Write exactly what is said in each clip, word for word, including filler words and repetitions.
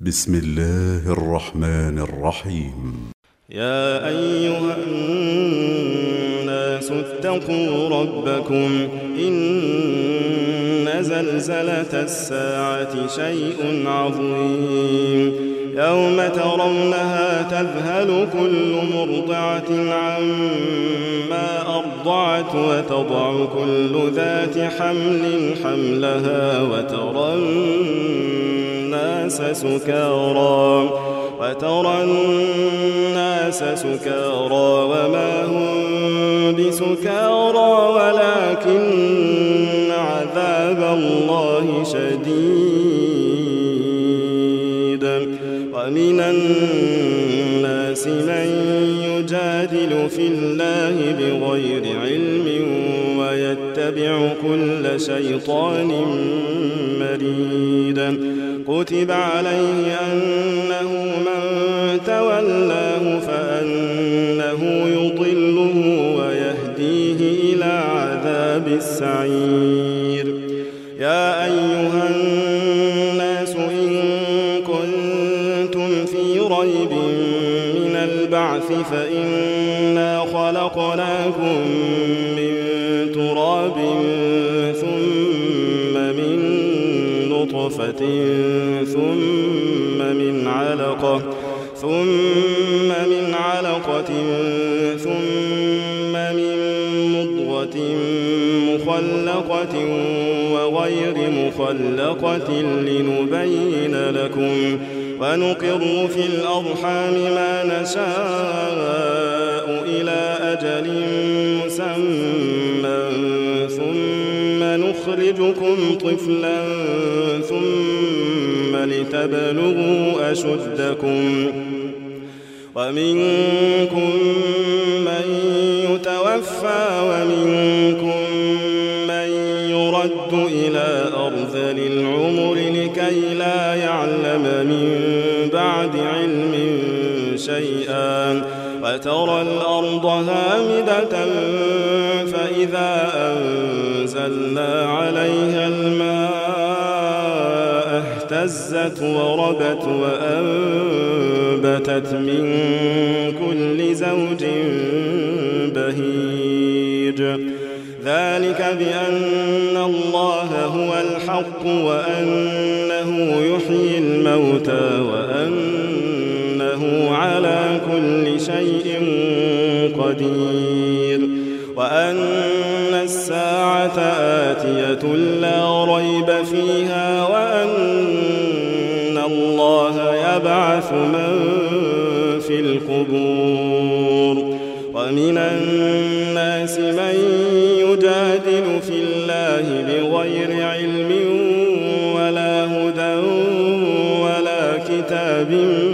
بسم الله الرحمن الرحيم. يا أيها الناس اتقوا ربكم إن زلزلة الساعة شيء عظيم يوم ترونها تذهل كل مرضعة عما أرضعت وتضع كل ذات حمل حملها وترى الناس سكارى وترى الناس سكارى وما هم بسكارى ولكن عذاب الله شديد. ومن الناس من يجادل في الله بغير علم ويتبع كل شيطان مريد. كتب عليه أنه من تولاه فأنه يضله ويهديه إلى عذاب السعير. يا أيها الناس إن كنتم في ريب من البعث فإنا خلقناكم من تراب ثم من نطفة ثم من علقة ثم من علقة ثم من مضغة مخلقة وغير مخلقة لنبين لكم ونقر في الأرحام ما نشاء إلى أجل مسمى ثم نخرجكم طفلا ثم لتبلغوا أشدكم ومنكم من يتوفى ومنكم من يرد إلى أرذل العمر لكي لا يعلم من بعد علم شيئا. وترى الأرض هامدة فإذا أنزلنا عليها الماء اهتزت وربت وأنبتت من كل زوج بهيج. ذلك بأن الله هو الحق وأنه يحيي الموتى وأنه على كل شيء قدير وأن الساعة آتية لا ريب فيها وأن الله يبعث من في القبور. ومن الناس من يجادل في الله بغير علم ولا هدى ولا كتاب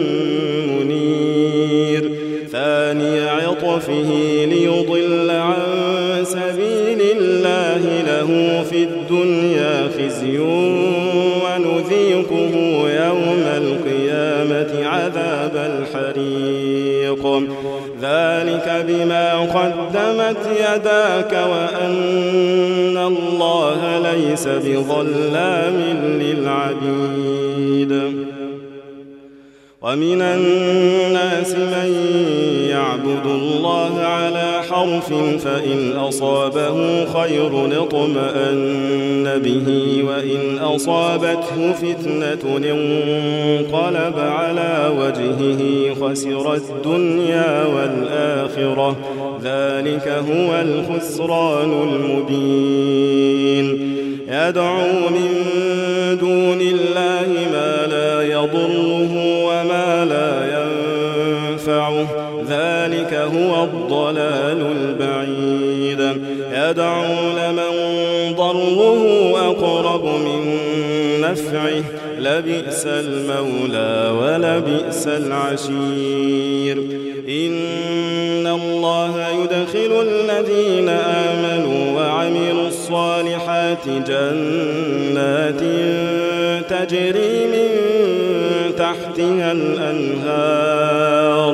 منير. ثاني عطفه ليضل عن سبيل الله له في الدنيا خزي ونذيقه يوم القيامة عذاب الحريق. ذلك بما قدمت يداك وأن الله ليس بظلام للعبيد. ومن الناس من يعبد الله على حرف فإن أصابه خير اطمأن به وإن أصابته فتنة انقلب على وجهه خسر الدنيا والآخرة. ذلك هو الخسران المبين. يدعو من دون الله ما لا يضره وما لا ينفعه. ذلك هو الضلال البعيد. يدعو لمن ضره أقرب من نفعه لبئس المولى ولبئس العشير. إن الله يدخل الذين آمنوا وعملوا الصالحات جنات تجري من تحتها الأنهار.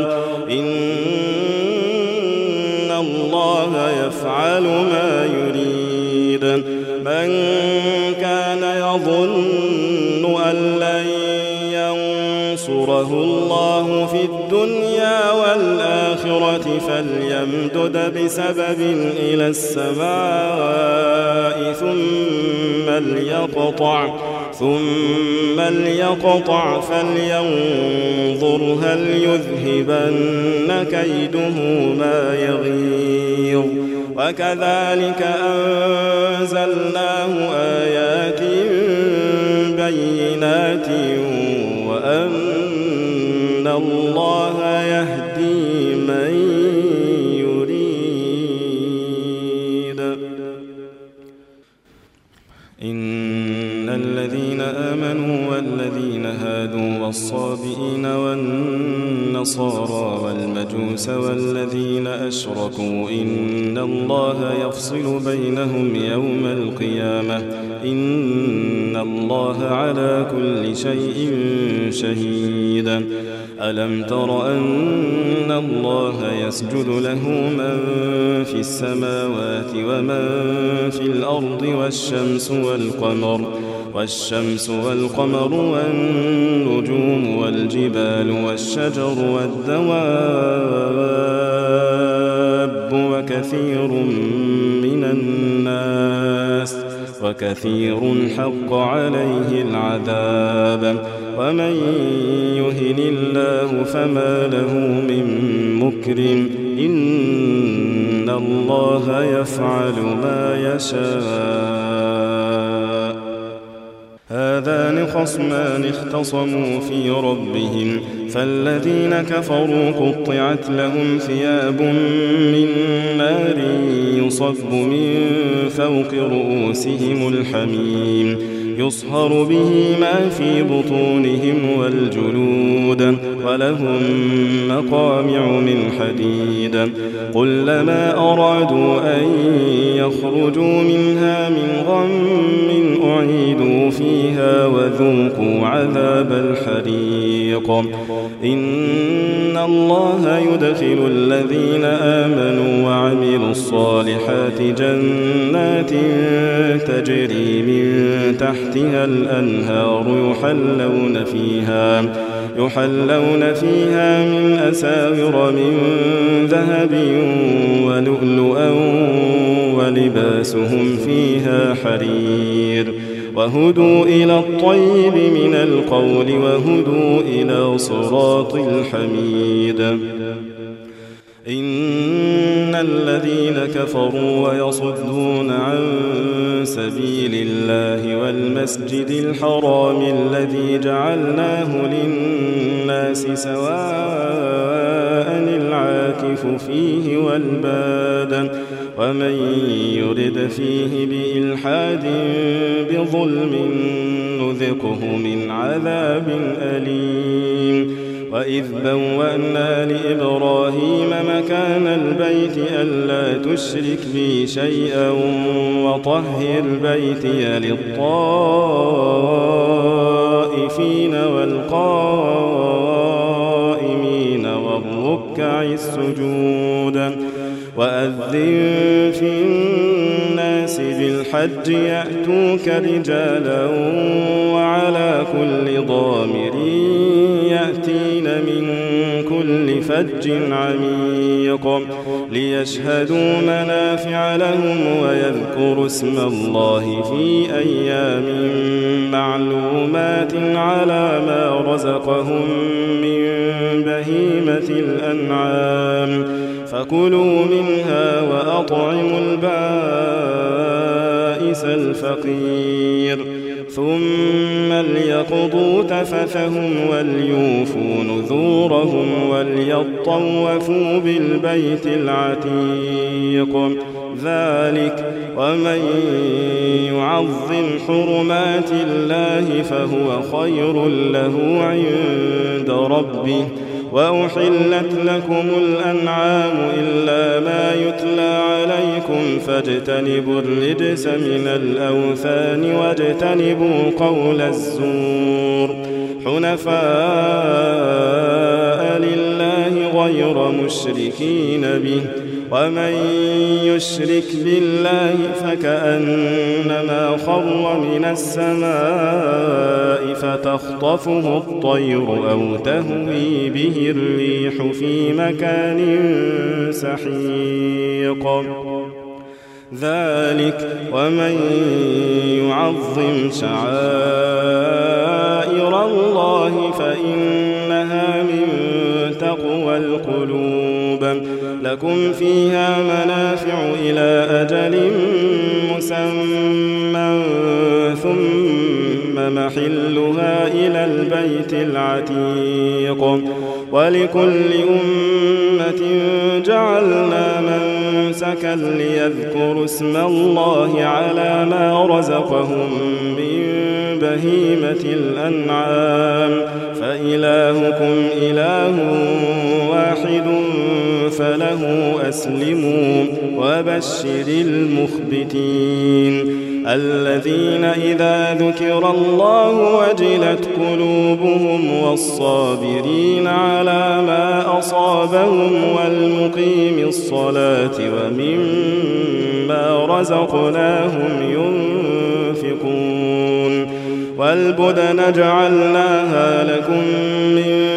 إن الله يفعل ما يريد. من كان يظن أن لن ينصره الله في الدنيا والآخرة فليمدد بسبب إلى السماء ثم ليقطع ثم ليقطع فلينظر هل يذهبن كيده ما يغيظ وكذلك أنزلناه آيات بينات وأن الله يهدي من يريد. إن الذين آمنوا والذين هادوا والصابئين والنصارى والمجوس والذين أشركوا إن الله يفصل بينهم يوم القيامة إن الله على كل شيء شهيد. ألم تر أن الله يسجد له من في السماوات ومن في الأرض والشمس والقمر والشمس والقمر والنجوم والجبال والشجر والدواب وكثير من الناس وكثير حق عليه العذاب ومن يهن الله فما له من مكرم إن الله يفعل ما يشاء. هذان خصمان اختصموا في ربهم فالذين كفروا قطعت لهم ثياب من نار يصب من فوق رؤوسهم الحميم يصهر به ما في بطونهم والجلود ولهم مقامع من حديد كلما أرادوا أن يخرجوا منها من غم أعيدوا فيها وذوقوا عذاب الحريق. إن الله يدخل الذين آمنوا وعملوا الصالحات جنات تجري من تحتها الأنهار يحلون فيها يحلون فيها من أساور من ذهب ولؤلؤا ولباسهم فيها حرير وهدوا إلى الطيب من القول وهدوا إلى صراط الحميد. إن الذين كفروا ويصدون عن سبيل الله والمسجد الحرام الذي جعلناه للناس سواء العاكف فيه والباد ومن يرد فيه بإلحاد بظلم نذقه من عذاب أليم. وإذ بوأنا لإبراهيم مكان البيت ألا تشرك بي شيئا وطهر بيتي للطائفين والقائمين والركع السجود وأذن في الناس بالحج يأتوك رجالا وعلى كل ضامر يأتين من كل فج عميق ليشهدوا منافع لهم ويذكروا اسم الله في أيام معلومات على ما رزقهم من بهيمة الأنعام فكلوا منها وأطعموا البائس الفقير ثم ليقضوا تفثهم وليوفوا نذورهم وليطوفوا بالبيت العتيق ذلك ومن يعظم حرمات الله فهو خير له عند ربه وأحلت لكم الأنعام إلا ما يتلى عليكم فاجتنبوا الرجس من الأوثان واجتنبوا قول الزور حنفاء لله غير مشركين به ومن يشرك بالله فكأنما خر من السماء فتخطفه الطير أو تهوي به الريح في مكان سحيق ذلك ومن يعظم شعائر الله فإنها من تقوى القلوب لكم فيها منافع إلى أجل مسمى ثم محلها إلى البيت العتيق ولكل أمة جعلنا منسكا ليذكروا اسم الله على ما رزقهم من بهيمة الأنعام فإلهكم إله واحد فله أسلموا وبشر المخبتين الذين إذا ذكر الله وجلت قلوبهم والصابرين على ما أصابهم والمقيم الصلاة ومما رزقناهم ينفقون والبدن جعلناها لكم من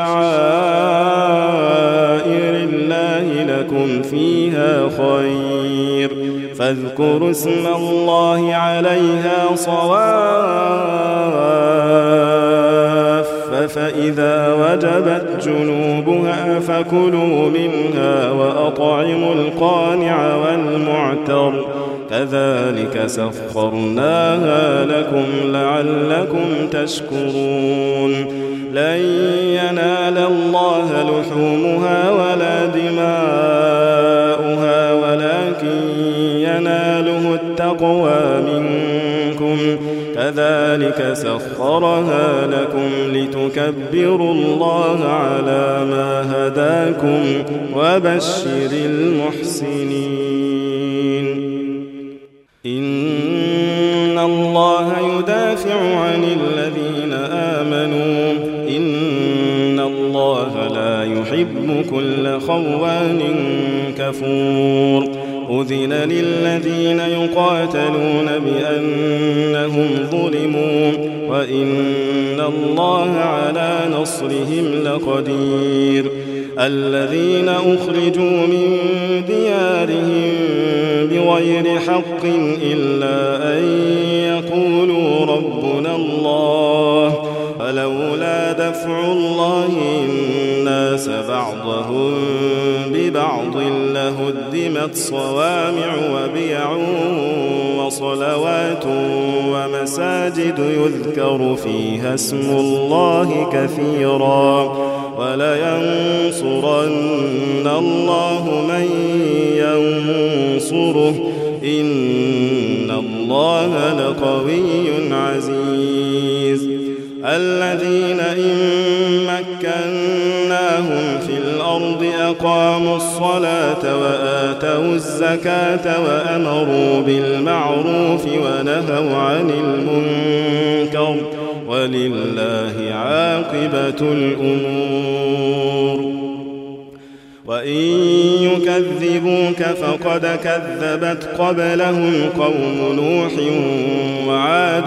شعائر الله لكم فيها خير فاذكروا اسم الله عليها صواف فإذا وجبت جنوبها فكلوا منها وأطعموا القانع والمعتر كذلك سخرناها لكم لعلكم تشكرون لن ينال الله لحومها ولا دماؤها ولكن يناله التقوى منكم كذلك سخرها لكم لتكبروا الله على ما هداكم وبشر المحسنين إن الله يدافع عن الذين آمنوا إن الله لا يحب كل خوان كفور أذن للذين يقاتلون بأنهم ظلموا وإن الله على نصرهم لقدير الذين أخرجوا من ديارهم بغير حق إلا أن يقولوا ربنا الله فلولا دفع الله الناس بعضهم ببعض لهدمت صوامع وبيع وصلوات ومساجد يذكر فيها اسم الله كثيرا ولينصرن الله من ينصره إن الله لقوي عزيز الذين إن مكناهم في الأرض أقاموا الصلاة وآتوا الزكاة وأمروا بالمعروف ونهوا عن المنكر ولله عاقبة الأمور وإن يكذبوك فقد كذبت قبلهم قوم نوح وعاد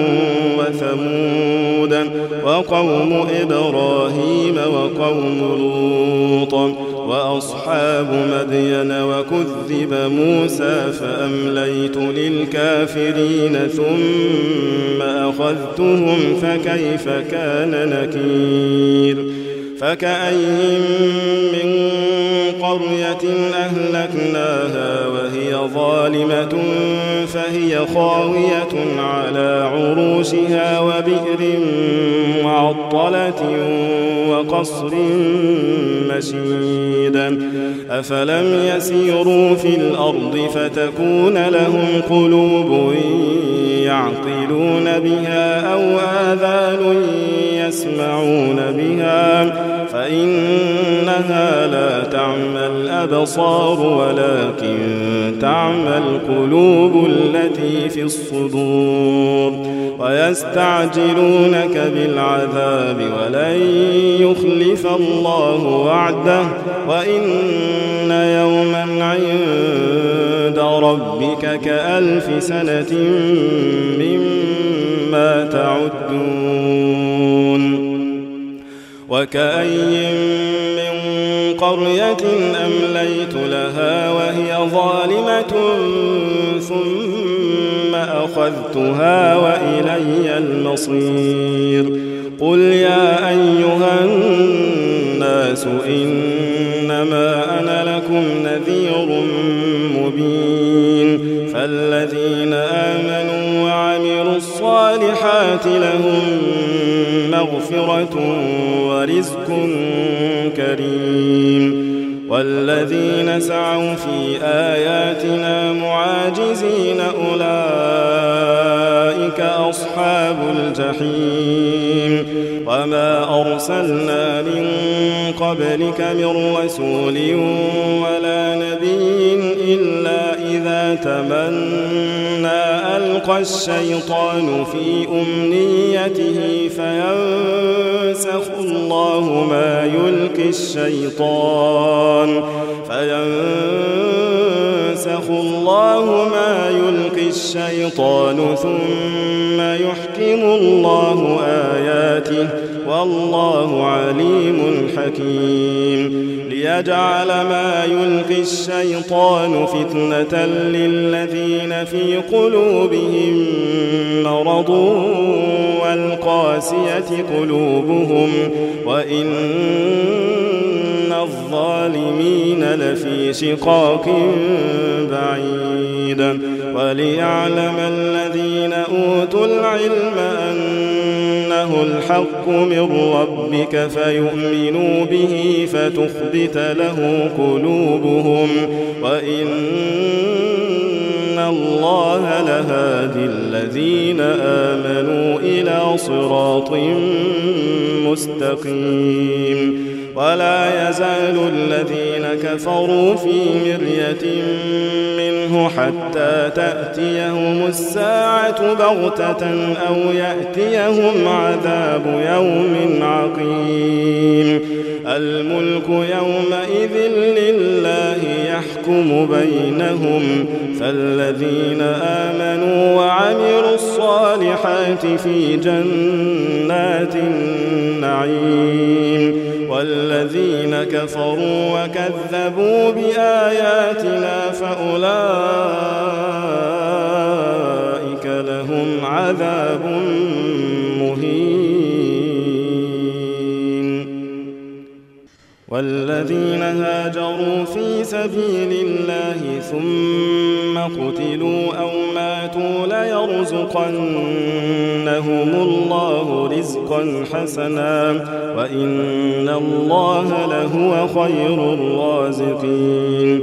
وثمود وقوم إبراهيم وقوم لوط وأصحاب مدين وكذب موسى فأمليت للكافرين ثم أخذتهم فكيف كان نكير فكأين من قرية أهلكناها وهي ظالمة فهي خاوية على عروشها وبئر معطلة وقصر مشيد أفلم يسيروا في الأرض فتكون لهم قلوب يعقلون بها أو آذان يسمعون بها، فإنها لا تعمى الأبصار ولكن تعمى القلوب التي في الصدور. ويستعجلونك بالعذاب ولن يخلف الله وعده، وإن يوما عند ربك كألف سنة مما تعدون. وكأي من قرية أمليت لها وهي ظالمة ثم أخذتها وإلي المصير. قل يا أيها الناس إنما أنا لكم نذير مبين. فالذين آمنوا وعملوا الصالحات لهم مغفرة ورزق كريم. والذين سعوا في آياتنا معاجزين أولئك أصحاب الجحيم. وما أرسلنا من قبلك من رسول ولا نبي إلا إذا تمنى ألقى الشيطان في أمنيته فينسخ الله ما يلقي الشيطان فينسخ الله ما يلقي الشيطان ثم يحكم الله آياته والله عليم حكيم. ليجعل ما يلقي الشيطان فتنة للذين في قلوبهم مرض والقاسية قلوبهم وإن الظالمين لفي شقاق بعيد. وليعلم الذين أوتوا العلم أنه الحق من ربك فيؤمنوا به فتخبت له قلوبهم وإن الله لهادي الذين آمنوا إلى صراط مستقيم. ولا يزال الذين كفروا في مرية منه حتى تأتيهم الساعة بغتة أو يأتيهم عذاب يوم عقيم. الملك يومئذ لله يحكم بينهم. فالذين آمنوا وعملوا الصالحات في جنات النعيم والذين كفروا وكذبوا بآياتنا فأولئك لهم عذاب مهين. والذين هاجروا في سبيل الله ثم قتلوا أو ماتوا ليرزقنهم الله رزقا حسنا وإن الله لهو خير الرازقين.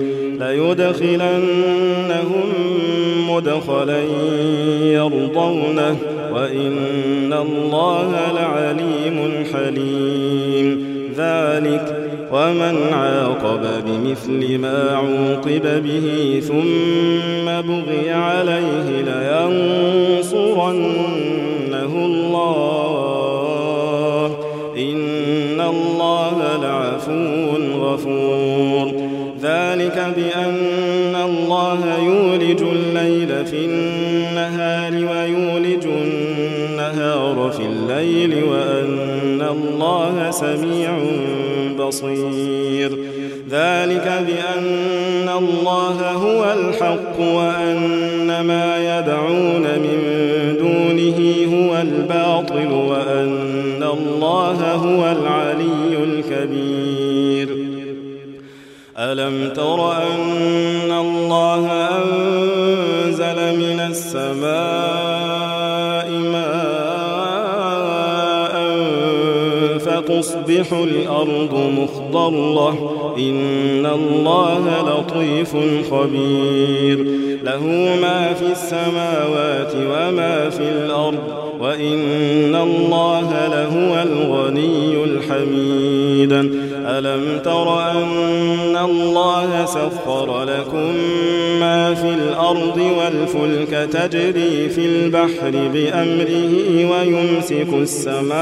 ليدخلنهم مدخلا يرضونه وإن الله لعليم حليم. ذلك ومن عاقب بمثل ما عوقب به ثم بغي عليه لينصرنه الله إن الله لعفو غفور. ذلك بأن الله يولج الليل في النهار ويولج النهار في الليل وأن الله سميع بصير. ذلك بأن الله هو الحق وأن ما يدعون من دونه هو الباطل وأن الله هو العلي الكبير. ألم تر أن الله أنزل من السماء ماء فتصبح الأرض مخضرة إن الله لطيف خبير. له ما في السماوات وما في الأرض وإن الله لهو الغني الحميد. ألم تر أن الله سخر لكم ما في الأرض والفلك تجري في البحر بأمره ويمسك السماء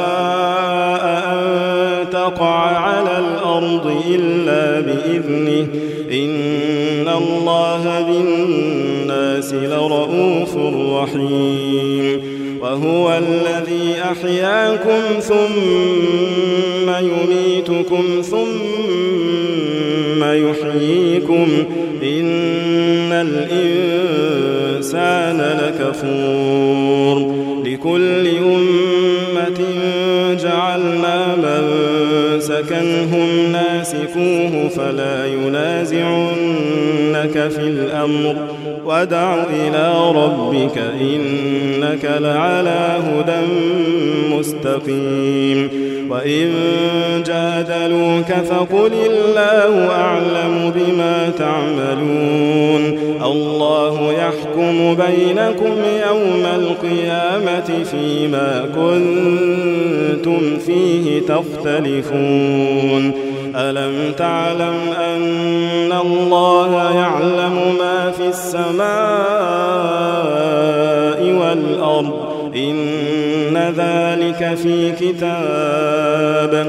أن تقع على الأرض إلا بإذنه إن الله بالناس لرؤوف رحيم. وهو الذي أحياكم ثم يميتكم ثم يحييكم إن الإنسان لكفور. لكل أمة جعلنا منسكنهم ناسكوه فلا ينازعنك في الأمر وادع إلى ربك إنك لعلى هدى مستقيم. وإن جادلوك فقل الله أعلم بما تعملون الله يحكم بينكم يوم القيامة فيما كنتم فيه تختلفون. ألم تعلم أن الله يعلم ما في السماء والأرض إن ذلك في كتاب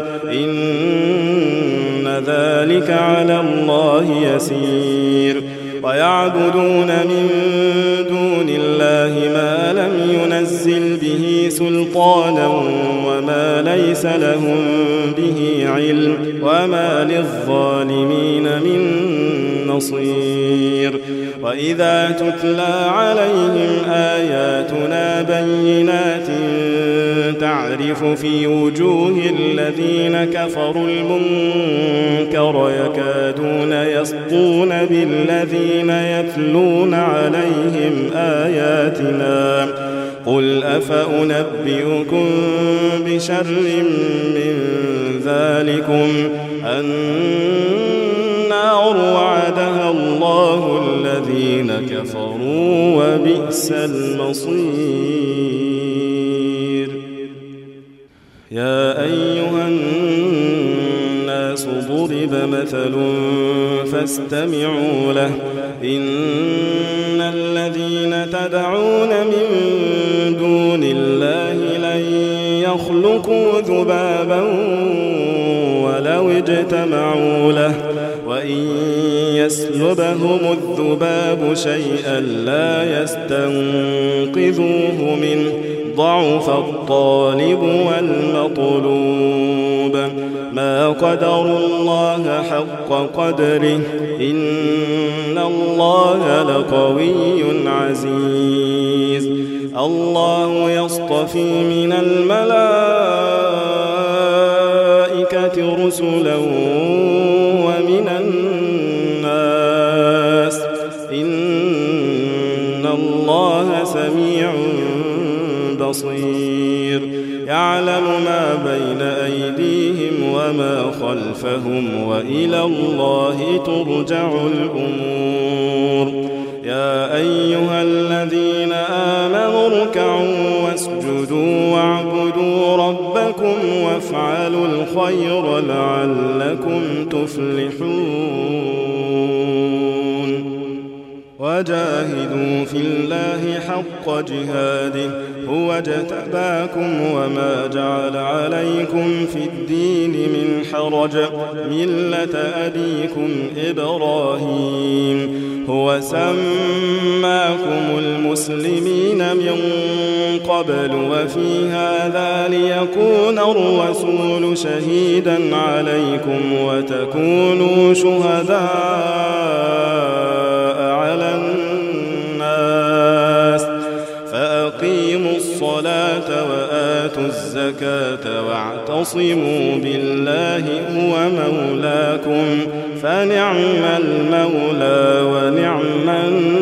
إن ذلك على الله يسير. ويعبدون من دون الله ما لم ينزل به سلطانا وما ليس لهم به علم وما للظالمين من نصير. وإذا تتلى عليهم آياتنا بينات تعرف في وجوه الذين كفروا المنكر يكادون يسطون بالذين يتلون عليهم آياتنا قل أفأنبئكم بشر من ذلكم النار وعدها الله الذين كفروا وبئس المصير. يا أيها الناس ضرب مثل فاستمعوا له إن الذين تدعون من دون الله لن يخلقوا ذبابا ولو اجتمعوا له وإن يسلبهم الذباب شيئا لا يستنقذوه منه ضعف الطالب والمطلوب. ما قدروا الله حق قدره إن الله لقوي عزيز. الله يصطفي من الملائكة رسلا ومن الناس إن الله سميع بصير. يعلم ما بين أيديهم وما خلفهم وإلى الله ترجع الأمور. يا أيها الذين آمنوا اركعوا واسجدوا واعبدوا ربكم وافعلوا الخير لعلكم تفلحون. وجاهدوا في الله حق جهاده هو اجتباكم وما جعل عليكم في الدين من حرج ملة أبيكم إبراهيم هو سماكم المسلمين من قبل وفي هذا ليكون الرسول شهيدا عليكم وتكونوا شهداء على الناس فأقيموا الصلاة وآتوا الزكاة واعتصموا بالله هو مولاكم فنعم المولى ونعم النصير.